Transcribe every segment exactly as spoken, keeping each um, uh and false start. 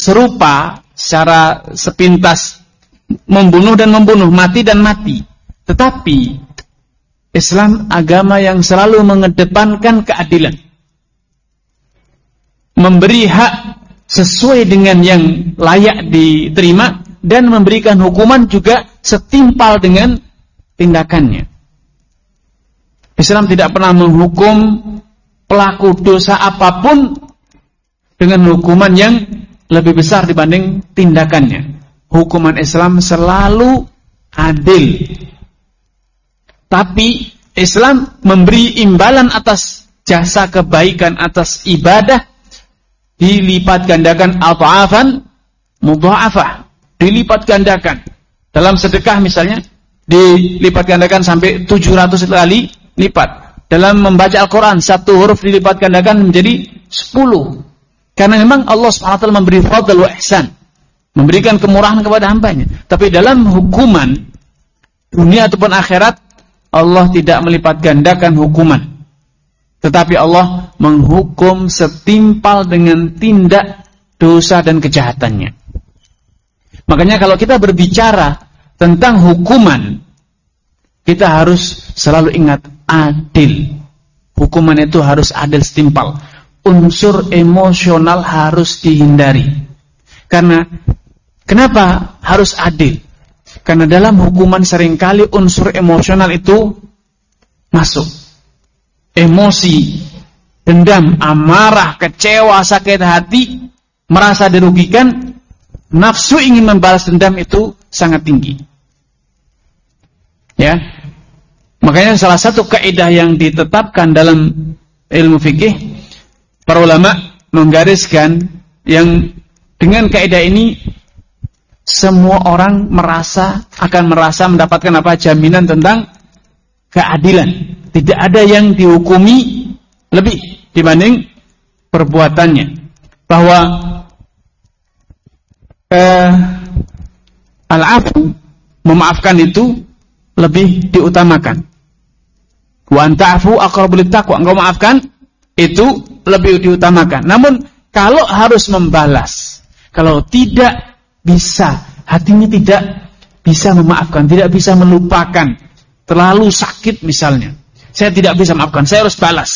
serupa secara sepintas, membunuh dan membunuh, mati dan mati. Tetapi Islam agama yang selalu mengedepankan keadilan, memberi hak sesuai dengan yang layak diterima, dan memberikan hukuman juga setimpal dengan tindakannya. Islam tidak pernah menghukum pelaku dosa apapun dengan hukuman yang lebih besar dibanding tindakannya. Hukuman Islam selalu adil. Tapi Islam memberi imbalan atas jasa kebaikan, atas ibadah, dilipat gandakan adha'afan mudha'afah, dilipat gandakan. Dalam sedekah misalnya dilipat gandakan sampai tujuh ratus kali lipat. Dalam membaca Al-Quran satu huruf dilipat gandakan menjadi sepuluh. Karena memang Allah subhanahu wa taala memberi fadl wa ihsan, memberikan kemurahan kepada hambanya. Tapi dalam hukuman dunia ataupun akhirat, Allah tidak melipat gandakan hukuman, tetapi Allah menghukum setimpal dengan tindak dosa dan kejahatannya. Makanya kalau kita berbicara tentang hukuman, kita harus selalu ingat adil. Hukuman itu harus adil setimpal. Unsur emosional harus dihindari. Karena kenapa harus adil? Karena dalam hukuman seringkali unsur emosional itu masuk. Emosi, dendam, amarah, kecewa, sakit hati, merasa dirugikan, nafsu ingin membalas dendam itu sangat tinggi. Ya. Makanya salah satu kaidah yang ditetapkan dalam ilmu fikih, para ulama menggariskan yang dengan kaidah ini semua orang merasa akan merasa mendapatkan apa? Jaminan tentang keadilan. Tidak ada yang dihukumi lebih dibanding perbuatannya. Bahwa eh, al-'afwu, memaafkan itu lebih diutamakan. Wa anta'fu aqrabu lit-taqwa, engkau maafkan itu lebih diutamakan. Namun kalau harus membalas, kalau tidak bisa, hatinya tidak bisa memaafkan, tidak bisa melupakan, terlalu sakit misalnya, saya tidak bisa maafkan, saya harus balas.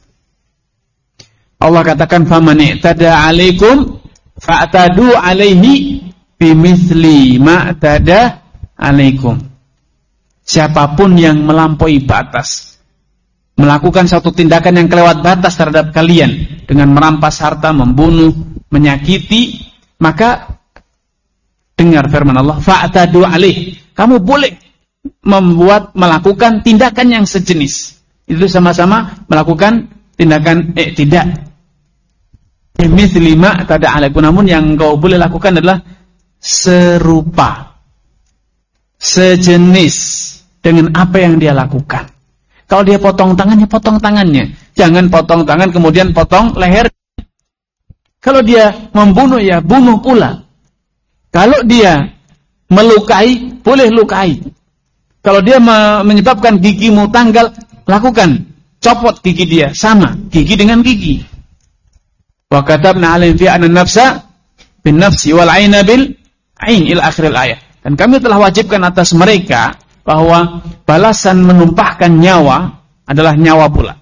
Allah katakan, faman i'tada 'alaikum fa'tadu 'alaihi bimithli ma i'tada 'alaikum. Siapapun yang melampaui batas, melakukan suatu tindakan yang kelewat batas terhadap kalian dengan merampas harta, membunuh, menyakiti, maka dengar firman Allah, fa'tadu 'alaihi. Kamu boleh membuat melakukan tindakan yang sejenis. Itu sama-sama melakukan tindakan eh tidak. Mithli ma tada 'alaikum, namun yang kau boleh lakukan adalah serupa, sejenis dengan apa yang dia lakukan. Kalau dia potong tangannya, potong tangannya. Jangan potong tangan kemudian potong leher. Kalau dia membunuh, ya bunuh pula. Kalau dia melukai, boleh lukai. Kalau dia menyebabkan gigimu tanggal, lakukan. Copot gigi dia, sama. Gigi dengan gigi. Wa katabna 'alaihim fi anna nafsa bin nafsi wal 'aina bil 'ain ila akhiril ayat. Dan kami telah wajibkan atas mereka bahwa balasan menumpahkan nyawa adalah nyawa pula.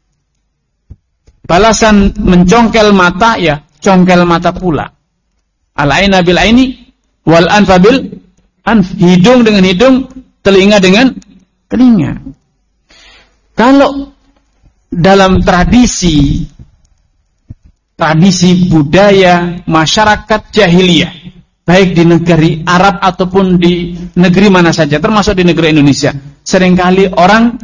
Balasan mencongkel mata, ya congkel mata pula. Al-'aina bil 'aini wal anfa bil anf, hidung dengan hidung, telinga dengan telinga. Kalau dalam tradisi tradisi budaya masyarakat jahiliyah, baik di negeri Arab ataupun di negeri mana saja, termasuk di negeri Indonesia, seringkali orang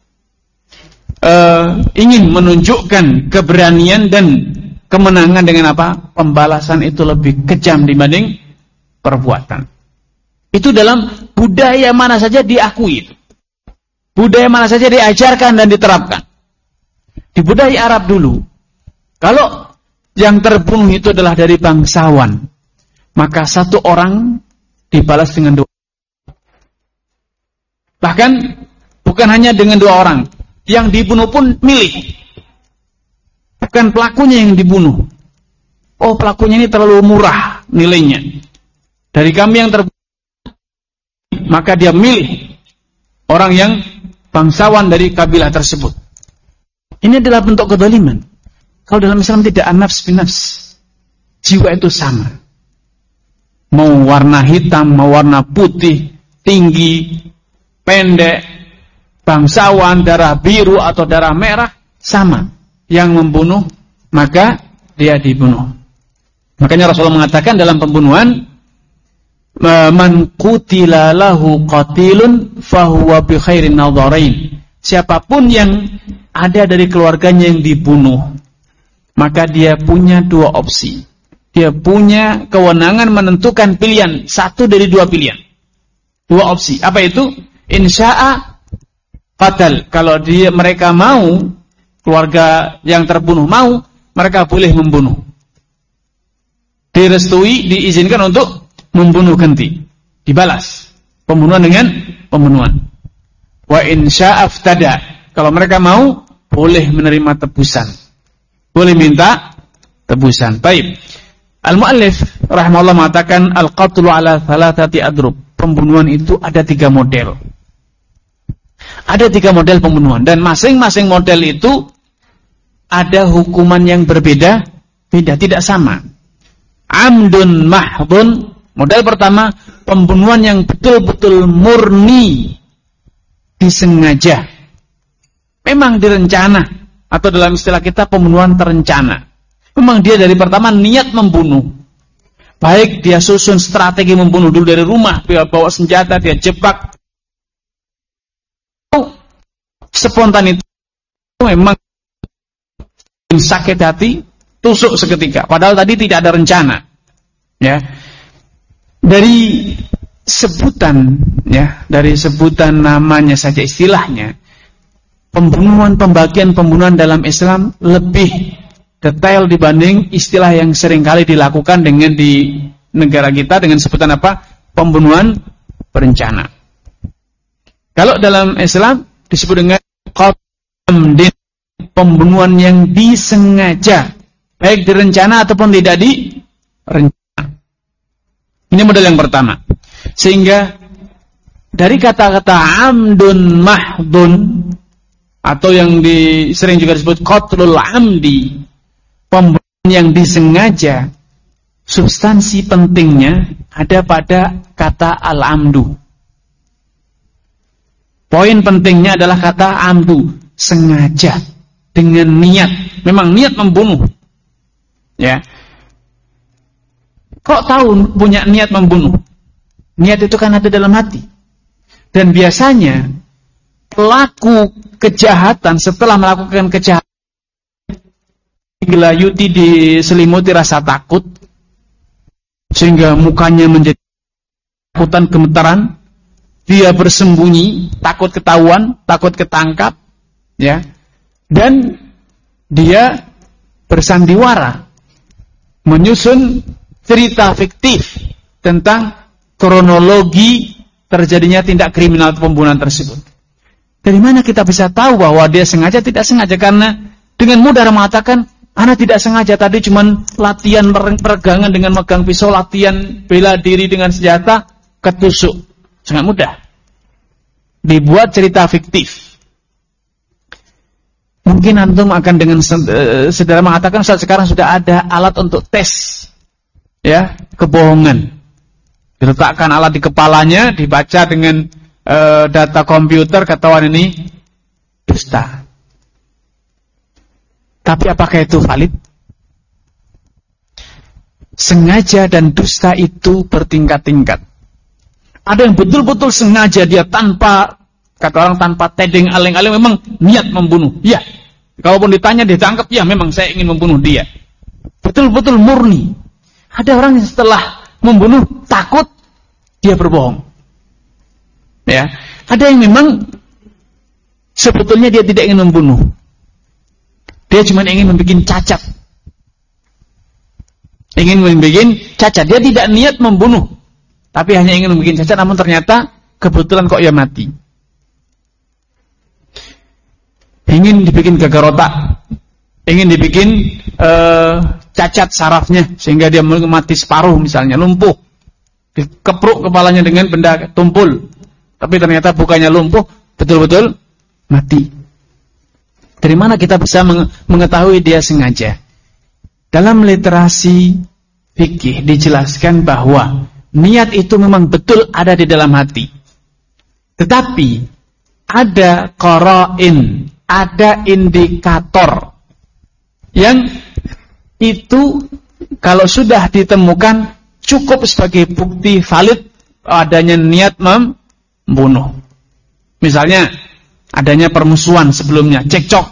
uh, ingin menunjukkan keberanian dan kemenangan dengan apa? Pembalasan itu lebih kejam dibanding perbuatan. Itu dalam budaya mana saja diakui itu. Budaya mana saja diajarkan dan diterapkan. Di budaya Arab dulu, kalau yang terbunuh itu adalah dari bangsawan, maka satu orang dibalas dengan dua. Bahkan bukan hanya dengan dua orang, yang dibunuh pun milih. Bukan pelakunya yang dibunuh. Oh, pelakunya ini terlalu murah, nilainya. Dari kami yang terbunuh, maka dia milih orang yang bangsawan dari kabilah tersebut. Ini adalah bentuk kezaliman. Kalau dalam Islam tidak an-nafs bin-nafs. Jiwa itu sama. Mau warna hitam, mau warna putih, tinggi, pendek, bangsawan, darah biru atau darah merah, sama. Yang membunuh, maka dia dibunuh. Makanya Rasulullah mengatakan dalam pembunuhan, man qutila lahu qatilun fahuwa bi khairin nadharain. Siapapun yang ada dari keluarganya yang dibunuh, maka dia punya dua opsi. Dia punya kewenangan menentukan pilihan, satu dari dua pilihan. Dua opsi. Apa itu? Insya'a qatal. Kalau dia mereka mau, keluarga yang terbunuh mau, mereka boleh membunuh. Direstui, diizinkan untuk membunuh ganti, dibalas pembunuhan dengan pembunuhan. Wa insya aftada, kalau mereka mau boleh menerima tebusan, boleh minta tebusan. Baik, al-muallif rahimahullah mengatakan al-qatlu ala thalathati adrub. Pembunuhan itu ada tiga model. Ada tiga model pembunuhan, dan masing-masing model itu ada hukuman yang berbeda, beda, tidak sama. Amdun mahdun. Model pertama, pembunuhan yang betul-betul murni, disengaja. Memang direncana, atau dalam istilah kita pembunuhan terencana. Memang dia dari pertama niat membunuh. Baik dia susun strategi membunuh dulu dari rumah, dia bawa senjata, dia jebak. Spontan itu memang sakit hati, tusuk seketika. Padahal tadi tidak ada rencana. Ya. Dari sebutan, ya, dari sebutan namanya saja, istilahnya, pembunuhan, pembagian pembunuhan dalam Islam lebih detail dibanding istilah yang seringkali dilakukan dengan di negara kita dengan sebutan apa? Pembunuhan berencana. Kalau dalam Islam disebut dengan qatl, pembunuhan yang disengaja, baik direncana ataupun tidak direncana. Ini model yang pertama. Sehingga dari kata-kata amdun mahdun, atau yang di, sering juga disebut qatlul amdi, pembunuhan yang disengaja, substansi pentingnya ada pada kata al-amdu. Poin pentingnya adalah kata amdu, sengaja, dengan niat, memang niat membunuh. Ya. Kok tahu punya niat membunuh? Niat itu kan ada dalam hati. Dan biasanya pelaku kejahatan setelah melakukan kejahatan digelayuti, diselimuti rasa takut, sehingga mukanya menjadi takutan, gemetaran. Dia bersembunyi, takut ketahuan, takut ketangkap, ya. Dan dia bersandiwara, menyusun cerita fiktif tentang kronologi terjadinya tindak kriminal atau pembunuhan tersebut. Dari mana kita bisa tahu bahwa dia sengaja tidak sengaja? Karena dengan mudah mengatakan, ana tidak sengaja, tadi cuman latihan peregangan dengan megang pisau, latihan bela diri dengan senjata, ketusuk. Sangat mudah. Dibuat cerita fiktif. Mungkin antum akan dengan saudara mengatakan, saat sekarang sudah ada alat untuk tes, ya, kebohongan. Diletakkan alat di kepalanya, dibaca dengan e, data komputer, ketahuan ini dusta. Tapi apakah itu valid? Sengaja dan dusta itu bertingkat-tingkat. Ada yang betul-betul sengaja, dia tanpa, kata orang, tanpa tedeng aleng-aleng, memang niat membunuh. Ya, kalaupun ditanya, ditangkap, ya memang saya ingin membunuh dia. Betul-betul murni. Ada orang yang setelah membunuh takut, dia berbohong. Ya, ada yang memang sebetulnya dia tidak ingin membunuh. Dia cuma ingin membuat cacat. Ingin membuat cacat. Dia tidak niat membunuh, tapi hanya ingin membuat cacat, namun ternyata kebetulan kok ia mati. Ingin dibikin gagal otak, ingin dibikin eh, cacat sarafnya sehingga dia mati separuh misalnya, lumpuh. Dikepruk kepalanya dengan benda tumpul. Tapi ternyata bukannya lumpuh, betul-betul mati. Dari mana kita bisa mengetahui dia sengaja? Dalam literasi fikih dijelaskan bahwa niat itu memang betul ada di dalam hati. Tetapi ada qara'in, ada indikator yang itu kalau sudah ditemukan cukup sebagai bukti valid adanya niat membunuh. Misalnya adanya permusuhan sebelumnya, cekcok.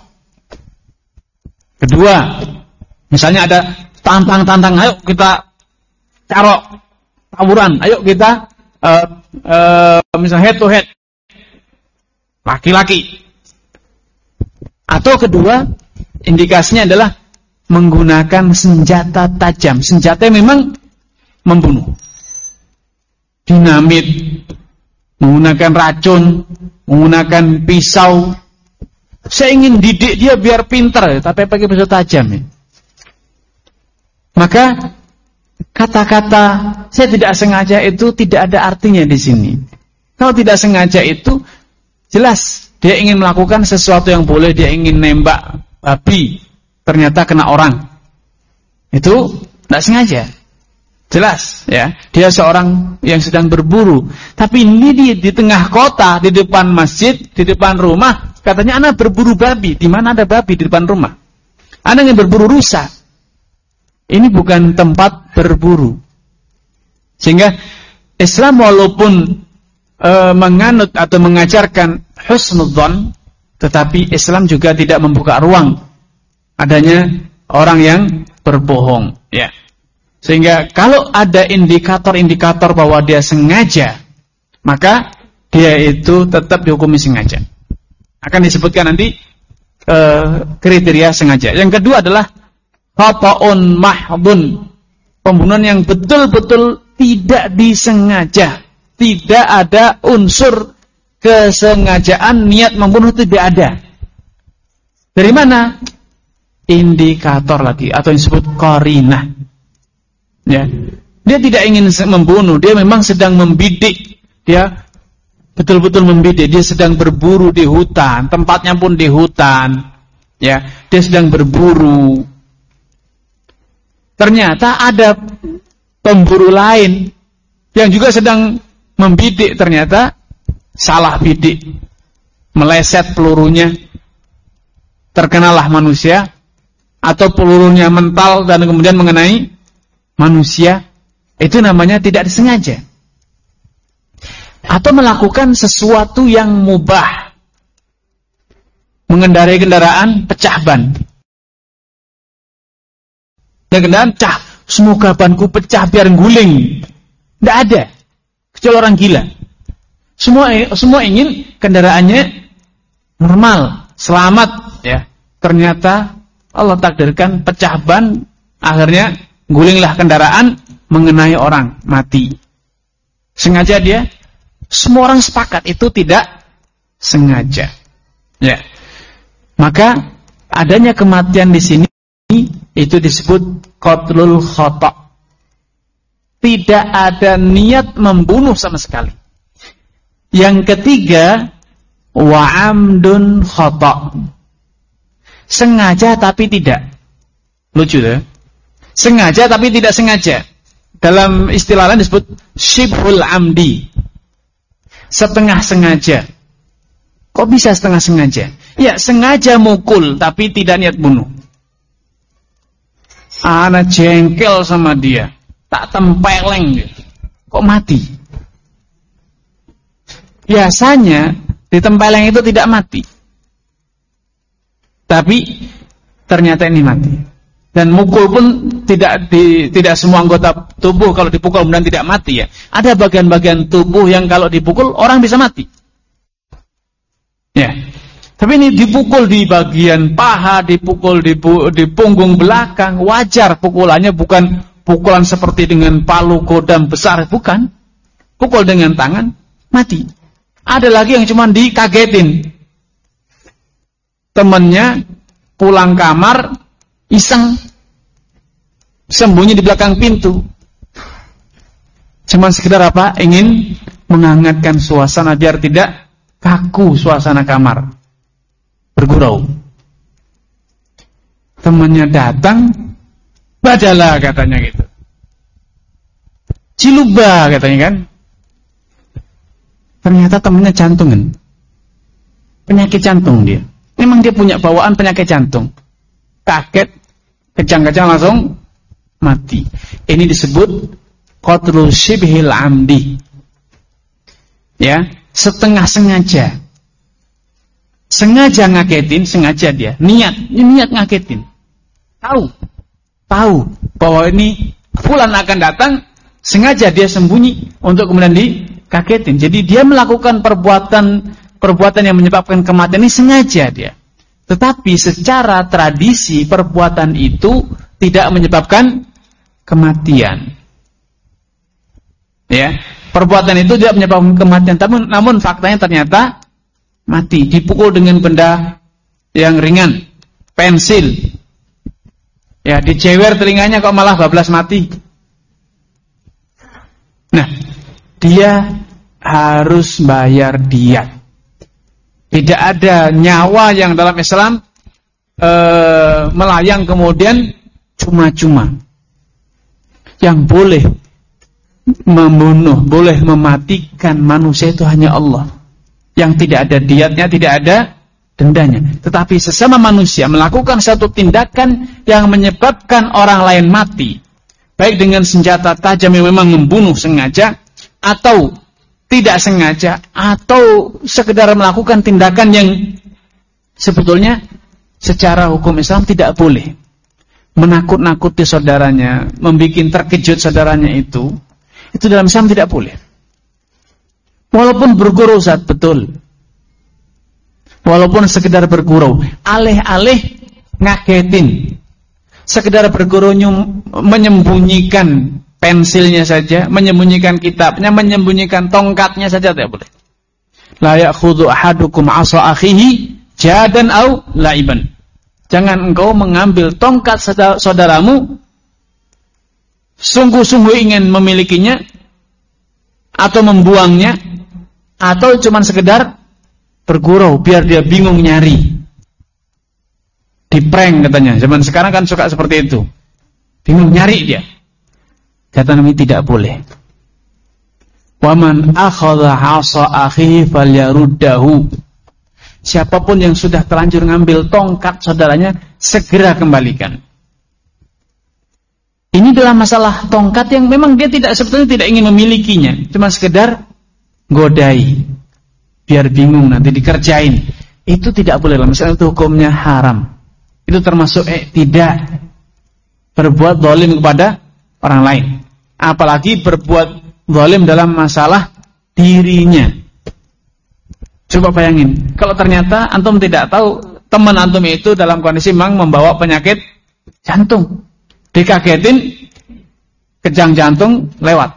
Kedua, misalnya ada tantang-tantang, ayo kita carok, tawuran, ayo kita uh, uh, misalnya head to head, laki-laki. Atau kedua, indikasinya adalah menggunakan senjata tajam, senjata yang memang membunuh, dinamit, menggunakan racun, menggunakan pisau. Saya ingin didik dia biar pintar, tapi pakai pisau tajam ya. Maka kata-kata saya tidak sengaja itu tidak ada artinya di sini. Kalau tidak sengaja itu jelas dia ingin melakukan sesuatu yang boleh, dia ingin nembak babi, ternyata kena orang. Itu tidak sengaja. Jelas ya, dia seorang yang sedang berburu. Tapi ini di, di tengah kota, di depan masjid, di depan rumah, katanya anak berburu babi. Di mana ada babi di depan rumah? Anak yang berburu rusa. Ini bukan tempat berburu. Sehingga Islam walaupun e, menganut atau mengajarkan husnudzon, tetapi Islam juga tidak membuka ruang adanya orang yang berbohong. Ya. Sehingga kalau ada indikator-indikator bahwa dia sengaja, maka dia itu tetap dihukumi sengaja. Akan disebutkan nanti e, kriteria sengaja. Yang kedua adalah khata'un mahdun, pembunuhan yang betul-betul tidak disengaja, tidak ada unsur kesengajaan, niat membunuh tidak ada. Dari mana? Indikator lagi atau yang disebut qarinah. Ya, dia tidak ingin membunuh, dia memang sedang membidik, dia betul-betul membidik, dia sedang berburu di hutan, tempatnya pun di hutan, ya, dia sedang berburu. Ternyata ada pemburu lain yang juga sedang membidik, ternyata salah bidik, meleset pelurunya, terkenalah manusia, atau pelurunya mental dan kemudian mengenai manusia. Itu namanya tidak disengaja. Atau melakukan sesuatu yang mubah, mengendarai kendaraan pecah ban. Dan kendaraan pecah, semoga banku pecah biar guling. Tidak ada, kecuali orang gila. Semua semua ingin kendaraannya normal, selamat, ya. Ternyata Allah takdirkan pecah ban, akhirnya gulinglah kendaraan, mengenai orang, mati. Sengaja dia? Semua orang sepakat itu tidak sengaja. Ya. Maka adanya kematian di sini itu disebut qatlul khata'. Tidak ada niat membunuh sama sekali. Yang ketiga, wa amdun khata'. Sengaja tapi tidak. Lucu ya? Sengaja tapi tidak sengaja. Dalam istilah lain disebut syibhul amdi. Setengah sengaja. Kok bisa setengah sengaja? Ya, sengaja mukul tapi tidak niat bunuh. Ana jengkel sama dia, tak tempeleng dia. Kok mati? Biasanya ditempeleng itu tidak mati. Tapi ternyata ini mati. Dan mukul pun tidak di, tidak semua anggota tubuh kalau dipukul kemudian tidak mati ya. Ada bagian-bagian tubuh yang kalau dipukul orang bisa mati. Ya. Tapi ini dipukul di bagian paha, dipukul di, di punggung belakang, wajar pukulannya, bukan pukulan seperti dengan palu kodam besar, bukan. Pukul dengan tangan, mati. Ada lagi yang cuma dikagetin. Temannya pulang kamar, iseng, sembunyi di belakang pintu. Cuman sekedar apa? Ingin menghangatkan suasana biar tidak kaku suasana kamar, bergurau. Temannya datang, badalah katanya gitu. Ciluba katanya kan. Ternyata temannya jantungan. Penyakit jantung dia. Memang dia punya bawaan penyakit jantung. Kaget, kejang-kejang langsung mati. Ini disebut qatlul shibhil amdi. Ya, setengah sengaja. Sengaja ngagetin, sengaja dia. Niat, niat ngagetin. Tahu. Tahu bahwa ini fulan akan datang, sengaja dia sembunyi untuk kemudian dikagetin. Jadi dia melakukan perbuatan perbuatan yang menyebabkan kematian ini sengaja dia. Tetapi secara tradisi perbuatan itu tidak menyebabkan kematian. Ya, perbuatan itu tidak menyebabkan kematian, namun, namun faktanya ternyata mati, dipukul dengan benda yang ringan, pensil. Ya, dicewer telinganya kok malah bablas mati. Nah, dia harus bayar diat. Tidak ada nyawa yang dalam Islam e, melayang kemudian cuma-cuma. Yang boleh membunuh, boleh mematikan manusia itu hanya Allah. Yang tidak ada diatnya, tidak ada dendanya. Tetapi sesama manusia melakukan satu tindakan yang menyebabkan orang lain mati, baik dengan senjata tajam yang memang membunuh sengaja, atau tidak sengaja, atau sekedar melakukan tindakan yang sebetulnya secara hukum Islam tidak boleh. Menakut-nakuti saudaranya, membuat terkejut saudaranya itu, itu dalam Islam tidak boleh. Walaupun bergurau saat betul, walaupun sekedar bergurau, alih-alih ngagetin, sekedar bergurau menyembunyikan pensilnya saja, menyembunyikan kitabnya, menyembunyikan tongkatnya saja tidak boleh. La ya'khudhu ahadukum 'asa akhihi jadan au la'iban. Jangan engkau mengambil tongkat saudaramu sungguh-sungguh ingin memilikinya atau membuangnya, atau cuma sekedar bergurau biar dia bingung nyari. Diprank katanya. Zaman sekarang kan suka seperti itu. Bingung nyari dia. Kata Nabi tidak boleh. Waman akhadha 'asa akhihi falyaruddahu. Siapapun yang sudah terlanjur ngambil tongkat saudaranya, segera kembalikan. Ini dalam masalah tongkat yang memang dia tidak sebetulnya tidak ingin memilikinya, cuma sekedar godai, biar bingung nanti dikerjain. Itu tidak boleh, misalnya itu hukumnya haram. Itu termasuk eh, tidak berbuat zalim kepada orang lain, apalagi berbuat zalim dalam masalah dirinya. Coba bayangin, kalau ternyata antum tidak tahu teman antum itu dalam kondisi memang membawa penyakit jantung, dikagetin, kejang jantung lewat.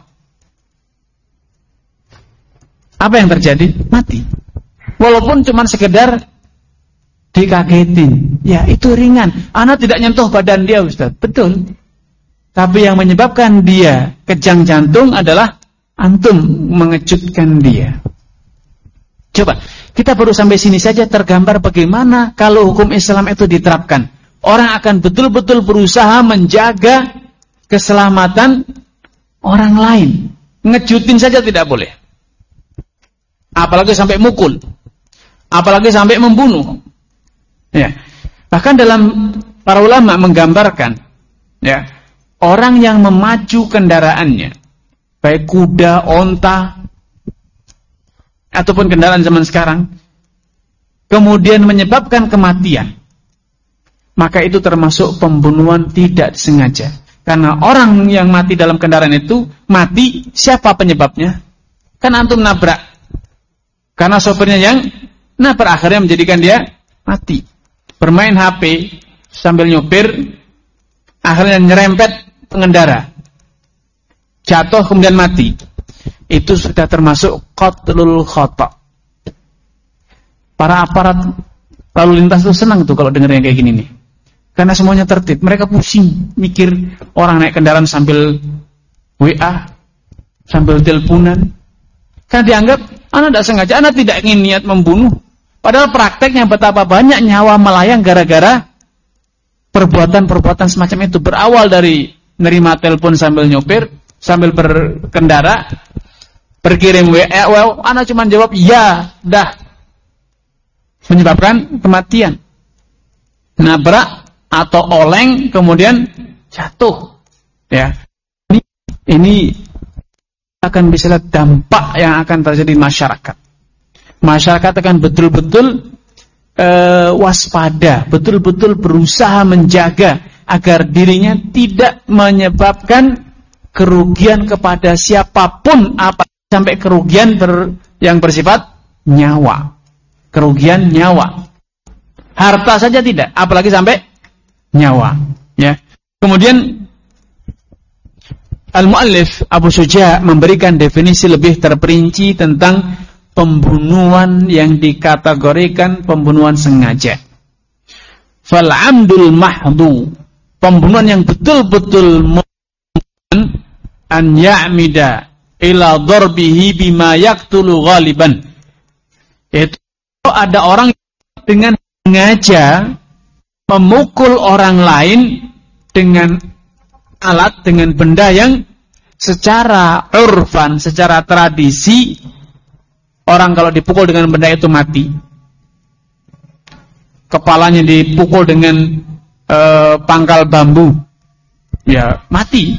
Apa yang terjadi? Mati. Walaupun cuma sekedar dikagetin, ya itu ringan. Anak tidak nyentuh badan dia, Ustaz. Betul. Tapi yang menyebabkan dia kejang jantung adalah antum mengejutkan dia. Coba, kita baru sampai sini saja tergambar bagaimana kalau hukum Islam itu diterapkan. Orang akan betul-betul berusaha menjaga keselamatan orang lain. Ngejutin saja tidak boleh. Apalagi sampai mukul. Apalagi sampai membunuh. Ya. Bahkan dalam para ulama menggambarkan, ya, orang yang memacu kendaraannya, baik kuda, onta, ataupun kendaraan zaman sekarang, kemudian menyebabkan kematian, maka itu termasuk pembunuhan tidak sengaja. Karena orang yang mati dalam kendaraan itu, mati, siapa penyebabnya? Kan antum nabrak. Karena sopirnya yang nabrak, akhirnya menjadikan dia mati. Bermain H P sambil nyopir, akhirnya nyerempet pengendara, jatuh kemudian mati. Itu sudah termasuk qatlul khata'. Para aparat lalu lintas itu senang tuh kalau dengar yang kayak gini nih. Karena semuanya tertib. Mereka pusing mikir orang naik kendaraan sambil W A, sambil teleponan. Karena dianggap anak tidak sengaja, anak tidak ingin niat membunuh. Padahal prakteknya betapa banyak nyawa melayang gara-gara perbuatan-perbuatan semacam itu. Berawal dari nerima telepon sambil nyopir, sambil berkendara, berkirim W A, well, anak cuma jawab ya, dah, menyebabkan kematian. Nabrak atau oleng kemudian jatuh. Ya, ini, ini akan bisa lihat dampak yang akan terjadi di masyarakat. Masyarakat akan betul-betul uh, waspada, betul-betul berusaha menjaga agar dirinya tidak menyebabkan kerugian kepada siapapun, apa sampai kerugian ber, yang bersifat nyawa, kerugian nyawa, harta saja tidak, apalagi sampai nyawa. Ya. Kemudian Al-Mu'allif Abu Syuja memberikan definisi lebih terperinci tentang pembunuhan yang dikategorikan pembunuhan sengaja. Fal-amdul mahdu, pembunuhan yang betul-betul an ya'mida ila darbihi bima yaqtulu ghaliban. Itu ada orang dengan sengaja memukul orang lain dengan alat, dengan benda yang secara urfan, secara tradisi, orang kalau dipukul dengan benda itu mati. Kepalanya dipukul dengan e, pangkal bambu, ya mati.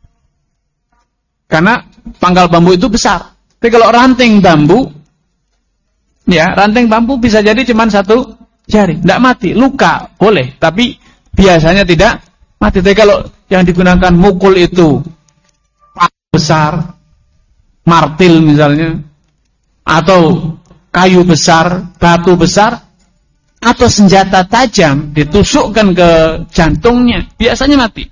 Karena pangkal bambu itu besar. Tapi kalau ranting bambu, ya ranting bambu bisa jadi cuma satu jari, tidak mati. Luka boleh, tapi biasanya tidak mati. Tapi kalau yang digunakan mukul itu besar, martil misalnya, atau kayu besar, batu besar, atau senjata tajam ditusukkan ke jantungnya, biasanya mati.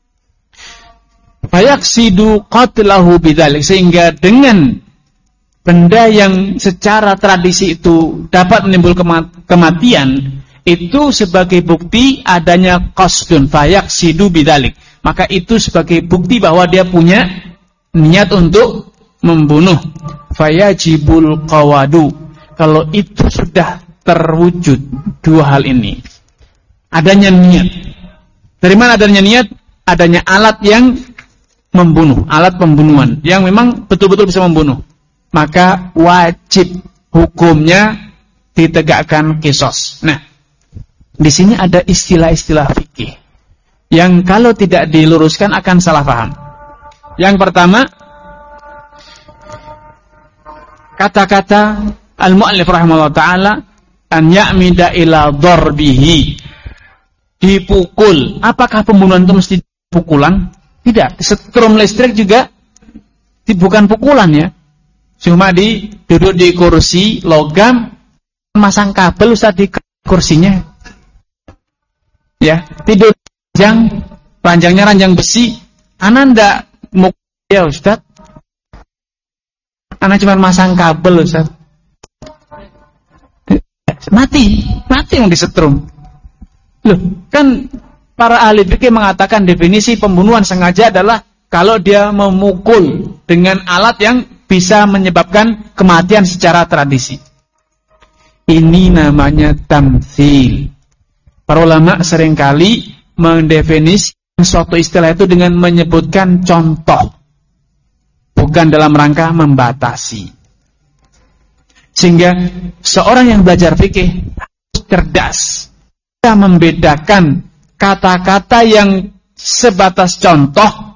Fayaksidu qatlahu bidzalik, sehingga dengan benda yang secara tradisi itu dapat menimbulkan kematian, itu sebagai bukti adanya qasdun, fayaksidu bidzalik. Maka itu sebagai bukti bahwa dia punya niat untuk membunuh. Fayajibul qawadu. Kalau itu sudah terwujud dua hal ini, adanya niat. Dari mana adanya niat? Adanya alat yang membunuh, alat pembunuhan yang memang betul-betul bisa membunuh. Maka wajib hukumnya ditegakkan qisas. Nah, di sini ada istilah-istilah fikih yang kalau tidak diluruskan akan salah paham. Yang pertama, kata-kata Al-Mu'allif rahimahullah ta'ala, an ya'mida ila darbihi, dipukul. Apakah pembunuhan itu mesti pukulan? Tidak. Setrum listrik juga bukan pukulan ya. Cuma di duduk di kursi logam, masang kabel Ustaz di kursinya. Ya, tidur ranjang, ranjangnya ranjang besi. Ana ndak mukul ya Ustaz. Ana cuma masang kabel Ustaz. Mati, mati yang disetrum. Loh, kan para ahli fikih mengatakan definisi pembunuhan sengaja adalah kalau dia memukul dengan alat yang bisa menyebabkan kematian secara tradisi. Ini namanya tamtsil. Para ulama seringkali mendefinisikan suatu istilah itu dengan menyebutkan contoh, bukan dalam rangka membatasi. Sehingga seorang yang belajar fikih harus cerdas, bisa membedakan kata-kata yang sebatas contoh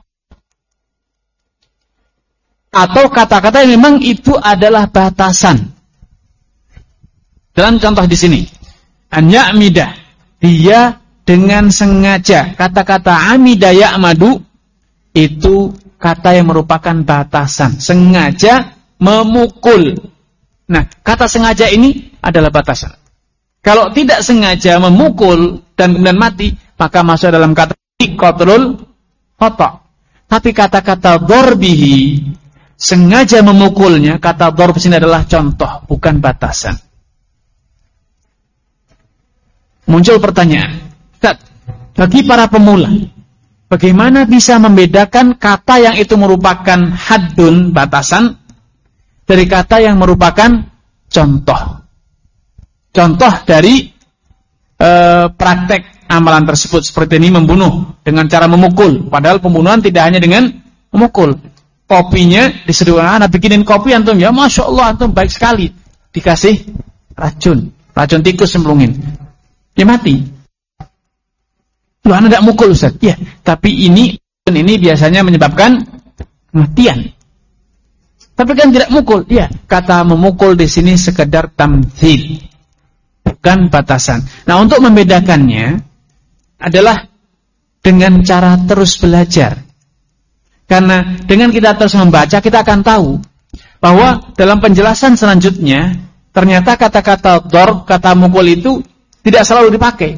atau kata-kata yang memang itu adalah batasan. Dalam contoh di sini, an ya'midah, dia dengan sengaja. Kata-kata amida ya'madu itu kata yang merupakan batasan, sengaja memukul. Nah, kata sengaja ini adalah batasan. Kalau tidak sengaja memukul dan kemudian mati, maka masuk dalam kata qatlul khata'. Tapi kata-kata darbihi, sengaja memukulnya, kata darb sini adalah contoh, bukan batasan. Muncul pertanyaan, Ustaz, bagi para pemula, bagaimana bisa membedakan kata yang itu merupakan haddun, batasan, dari kata yang merupakan contoh. Contoh dari e, praktek amalan tersebut seperti ini, membunuh dengan cara memukul. Padahal pembunuhan tidak hanya dengan memukul. Kopinya disediakan, anak bikinin kopi antum, ya masya Allah antum baik sekali. Dikasih racun, racun tikus semplungin, dia mati. Loh, anak tidak mukul Ustaz. Ya, tapi ini ini biasanya menyebabkan kematian. Tapi kan tidak mukul. Ya, kata memukul di sini sekedar tamthil, bukan batasan. Nah, untuk membedakannya adalah dengan cara terus belajar. Karena dengan kita terus membaca, kita akan tahu bahwa dalam penjelasan selanjutnya ternyata kata-kata dorb, kata mukul itu tidak selalu dipakai.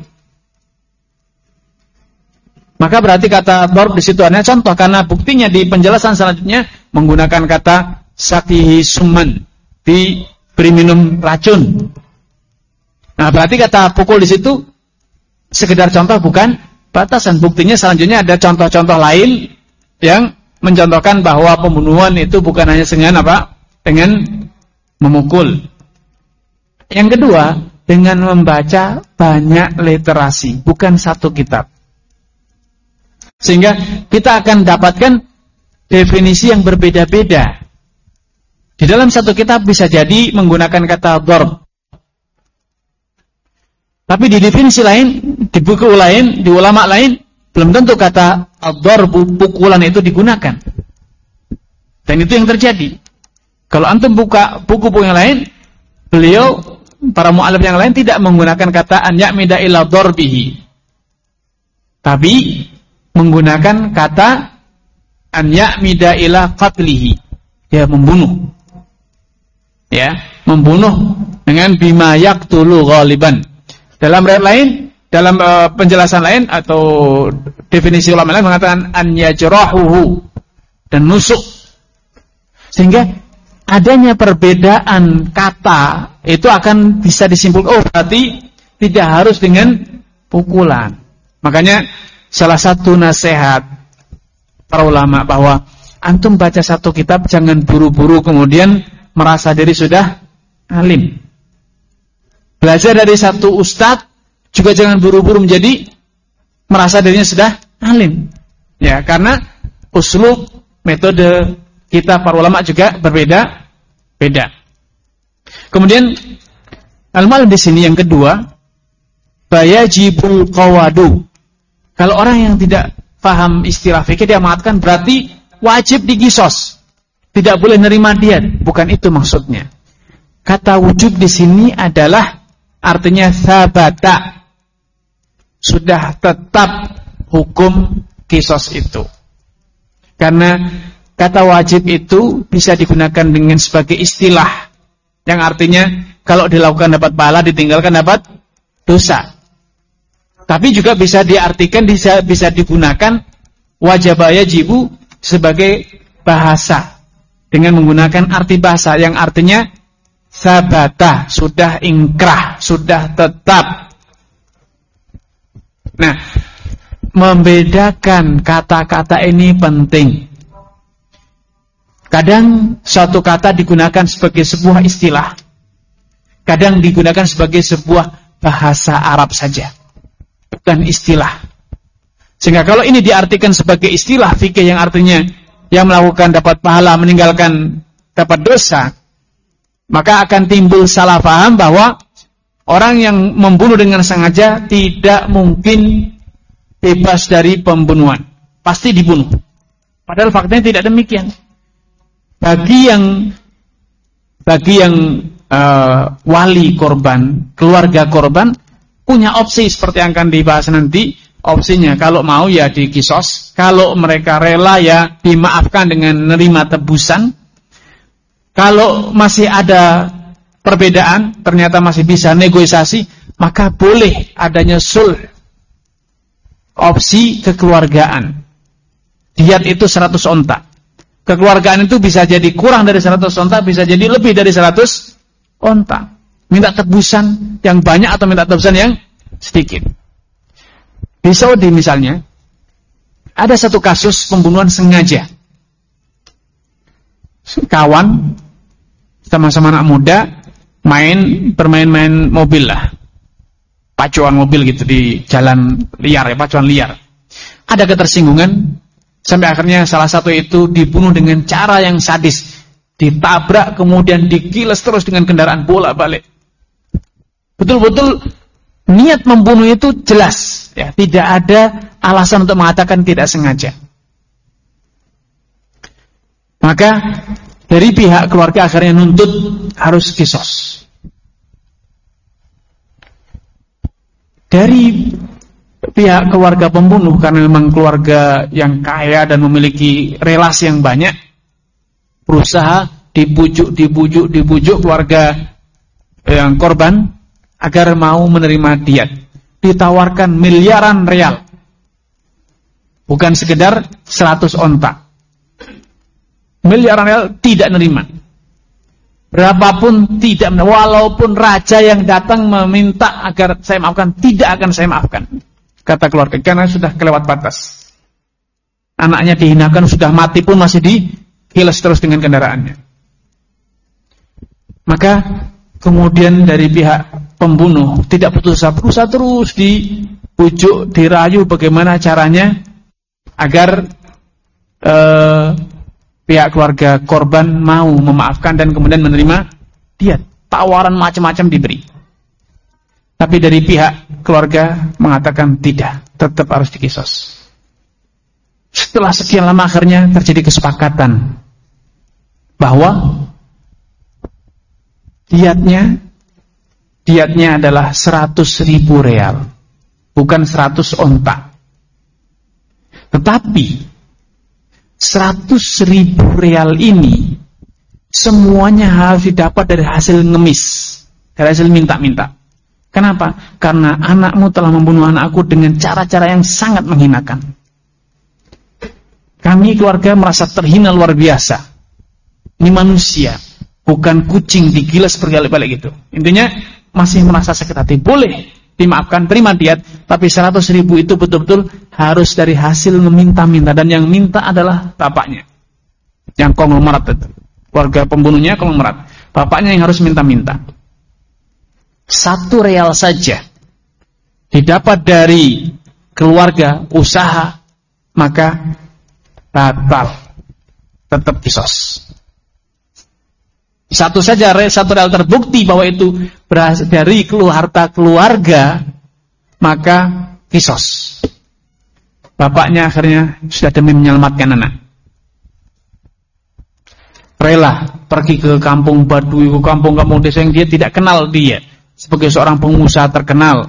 Maka berarti kata dorb di situ hanya contoh, karena buktinya di penjelasan selanjutnya menggunakan kata sakihi suman, diberi minum racun. Nah, berarti kata pukul di situ sekedar contoh, bukan batasan. Buktinya selanjutnya ada contoh-contoh lain yang mencontohkan bahwa pembunuhan itu bukan hanya dengan apa? Dengan memukul. Yang kedua, dengan membaca banyak literasi, bukan satu kitab. Sehingga kita akan dapatkan definisi yang berbeda-beda. Di dalam satu kitab bisa jadi menggunakan kata dorb. Tapi di definisi lain, di buku lain, di ulama lain, belum tentu kata ad-darbu, pukulan itu digunakan. Dan itu yang terjadi. Kalau antum buka buku-buku yang lain, beliau, para mu'alif yang lain tidak menggunakan kata an ya'mida ila darbihi, tapi menggunakan kata an ya'mida ila qatlihi, dia membunuh. Ya, membunuh dengan bima yaqtulu ghaliban. Dalam riwayat lain, dalam uh, penjelasan lain atau definisi ulama lain mengatakan an yajrahuhu, dan nusuk. Sehingga adanya perbedaan kata itu akan bisa disimpulkan, oh berarti tidak harus dengan pukulan. Makanya salah satu nasihat para ulama bahwa antum baca satu kitab jangan buru-buru kemudian merasa diri sudah alim. Belajar dari satu ustadz juga jangan buru-buru menjadi merasa dirinya sudah alim. Ya, karena uslub, metode kita para ulama juga berbeda-beda. Kemudian al-malam di sini yang kedua, bayajibul qawadu. Kalau orang yang tidak paham istilah fikih, dia mengatakan berarti wajib diqisos, tidak boleh nerima diat. Bukan itu maksudnya. Kata wujub di sini adalah artinya sabata, sudah tetap hukum kisos itu. Karena kata wajib itu bisa digunakan dengan sebagai istilah yang artinya kalau dilakukan dapat pahala, ditinggalkan dapat dosa. Tapi juga bisa diartikan, bisa, bisa digunakan wajib yajibu sebagai bahasa dengan menggunakan arti bahasa yang artinya sabata, sudah ingkrah, sudah tetap. Nah, membedakan kata-kata ini penting. Kadang suatu kata digunakan sebagai sebuah istilah, kadang digunakan sebagai sebuah bahasa Arab saja, bukan istilah. Sehingga kalau ini diartikan sebagai istilah fikih yang artinya yang melakukan dapat pahala, meninggalkan dapat dosa, maka akan timbul salah paham bahwa orang yang membunuh dengan sengaja tidak mungkin bebas dari pembunuhan, pasti dibunuh. Padahal faktanya tidak demikian. Bagi yang bagi yang uh, wali korban, keluarga korban punya opsi seperti yang akan dibahas nanti. Opsinya kalau mau ya dikisos, kalau mereka rela ya dimaafkan dengan menerima tebusan. Kalau masih ada perbedaan, ternyata masih bisa negosiasi, maka boleh adanya sulh. Opsi kekeluargaan. Diat itu seratus onta. Kekeluargaan itu bisa jadi kurang dari seratus onta, bisa jadi lebih dari seratus onta. Minta tebusan yang banyak atau minta tebusan yang sedikit. Di Saudi misalnya, ada satu kasus pembunuhan sengaja. Kawan, sama-sama anak muda, main, bermain-main mobil lah. Pacuan mobil gitu di jalan liar ya, pacuan liar. Ada ketersinggungan, sampai akhirnya salah satu itu dibunuh dengan cara yang sadis. Ditabrak, kemudian digiles terus dengan kendaraan bolak-balik. Betul-betul niat membunuh itu jelas, ya, tidak ada alasan untuk mengatakan tidak sengaja. Maka dari pihak keluarga akhirnya nuntut harus kisos. Dari pihak keluarga pembunuh, karena memang keluarga yang kaya dan memiliki relasi yang banyak, berusaha dibujuk, dibujuk, dibujuk keluarga yang korban agar mau menerima diat. Ditawarkan miliaran real, bukan sekedar seratus onta. Miliaran real tidak menerima. Berapapun tidak menerima. Walaupun raja yang datang meminta agar saya maafkan, tidak akan saya maafkan, kata keluarga, karena sudah kelewat batas. Anaknya dihinakan, sudah mati pun masih dihilas terus dengan kendaraannya. Maka kemudian dari pihak pembunuh tidak putus asa, berusaha terus dibujuk, dirayu bagaimana caranya agar eh, pihak keluarga korban mau memaafkan dan kemudian menerima diat. Tawaran macam-macam diberi. Tapi dari pihak keluarga mengatakan tidak, tetap harus dikisos. Setelah sekian lama akhirnya terjadi kesepakatan bahwa diatnya diatnya adalah seratus ribu real, bukan seratus onta. Tetapi seratus ribu real ini semuanya harus didapat dari hasil ngemis, dari hasil minta-minta. Kenapa? Karena anakmu telah membunuh anakku dengan cara-cara yang sangat menghinakan. Kami keluarga merasa terhina luar biasa. Ini manusia, bukan kucing digilas berkali-kali gitu. Intinya masih merasa sakit hati. Boleh dimaafkan, terima diat, tapi seratus ribu itu betul-betul harus dari hasil meminta-minta, dan yang minta adalah bapaknya, yang konglomerat itu. Keluarga pembunuhnya konglomerat, bapaknya yang harus minta-minta. Satu real saja didapat dari keluarga usaha, maka batal, tetap kisos. Satu saja, satu real terbukti bahwa itu berasal dari harta keluarga, maka kisos. Bapaknya akhirnya sudah demi menyelamatkan anak, rela pergi ke kampung Baduy, ke kampung-kampung desa yang dia tidak kenal, dia sebagai seorang pengusaha terkenal,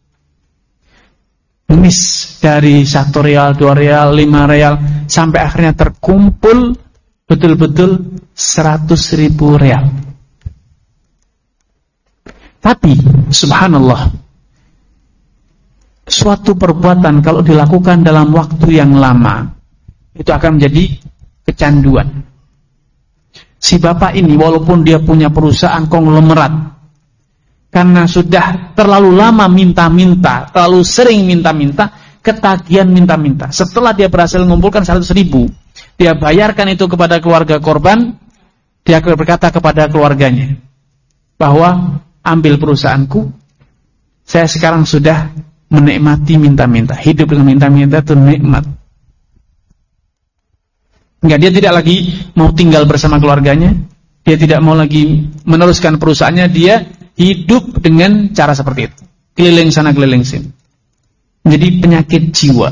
ngemis dari satu real, dua real, lima real, sampai akhirnya terkumpul betul-betul seratus ribu real. Tapi subhanallah, suatu perbuatan kalau dilakukan dalam waktu yang lama itu akan menjadi kecanduan. Si bapak ini walaupun dia punya perusahaan konglomerat, karena sudah terlalu lama minta-minta, terlalu sering minta-minta, ketagihan minta-minta. Setelah dia berhasil mengumpulkan seratus ribu, dia bayarkan itu kepada keluarga korban. Dia berkata kepada keluarganya bahwa ambil perusahaanku, saya sekarang sudah menikmati minta-minta. Hidup dengan minta-minta itu nikmat. Enggak, dia tidak lagi mau tinggal bersama keluarganya, dia tidak mau lagi meneruskan perusahaannya, dia hidup dengan cara seperti itu, keliling sana keliling sini, menjadi penyakit jiwa.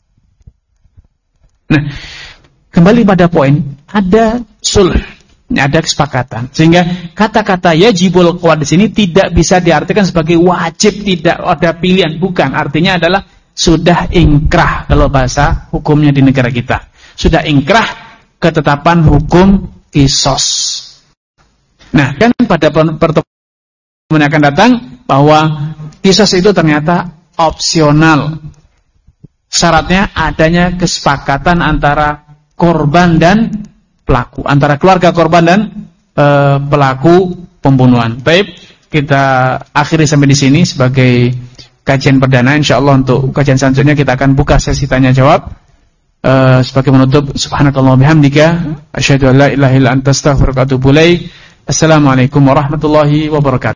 Nah, kembali pada poin, ada sulh, ada kesepakatan, sehingga kata-kata yajibul qawad di sini tidak bisa diartikan sebagai wajib, tidak ada pilihan, bukan. Artinya adalah sudah ingkrah kalau bahasa hukumnya di negara kita, sudah ingkrah ketetapan hukum kisos. Nah, kan pada pertemuan yang akan datang bahwa kisos itu ternyata opsional. Syaratnya adanya kesepakatan antara korban dan pelaku, antara keluarga korban dan e, pelaku pembunuhan. Baik, kita akhiri sampai di sini sebagai kajian perdana. Insyaallah untuk kajian selanjutnya kita akan buka sesi tanya jawab. Uh, sebagai menutup, subhanakallah bihamdika asyhadu an la ilaha illa anta astaghfiruka wa atubu ilaik. Assalamualaikum warahmatullahi wabarakatuh.